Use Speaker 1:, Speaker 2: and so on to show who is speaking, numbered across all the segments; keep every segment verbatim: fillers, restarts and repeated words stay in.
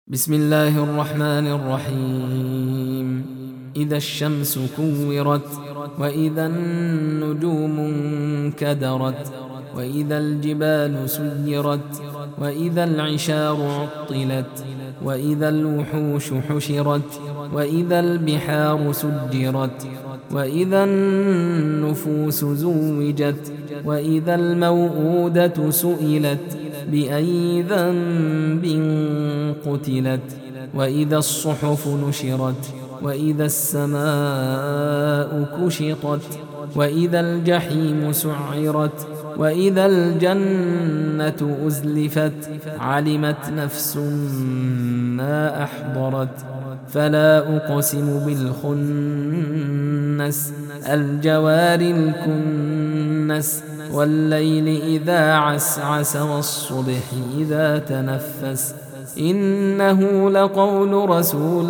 Speaker 1: بسم الله الرحمن الرحيم. إذا الشمس كورت، وإذا النجوم انكدرت، وإذا الجبال سيرت، وإذا العشار عطلت، وإذا الوحوش حشرت، وإذا البحار سجرت، وإذا النفوس زوجت، وإذا الموءودة سئلت بأي ذنب قتلت، وإذا الصحف نشرت، وإذا السماء كشطت، وإذا الجحيم سعرت، وإذا الجنة أزلفت، علمت نفس ما أحضرت. فلا أقسم بالخنس، الجوار الكنس، والليل إذا عسعس، والصبح إذا تنفس، إنه لقول رسول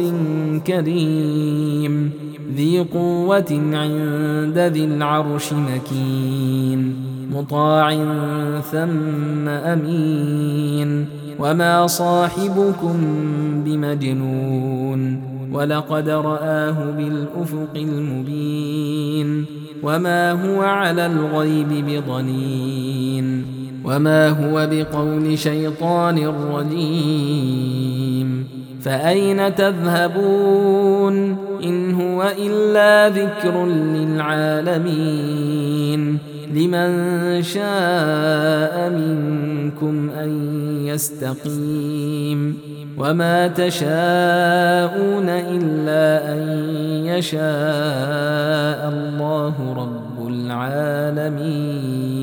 Speaker 1: كريم ذي قوة عند ذي العرش مكين، مطاع ثم أمين. وما صاحبكم بمجنون، ولقد رآه بالأفق المبين، وما هو على الغيب بضنين، وما هو بقول شيطان رجيم. فأين تذهبون؟ إن هو إلا ذكر للعالمين، لمن شاء منكم أن يستقيم. وما تشاءون إلا أن يشاء الله رب العالمين.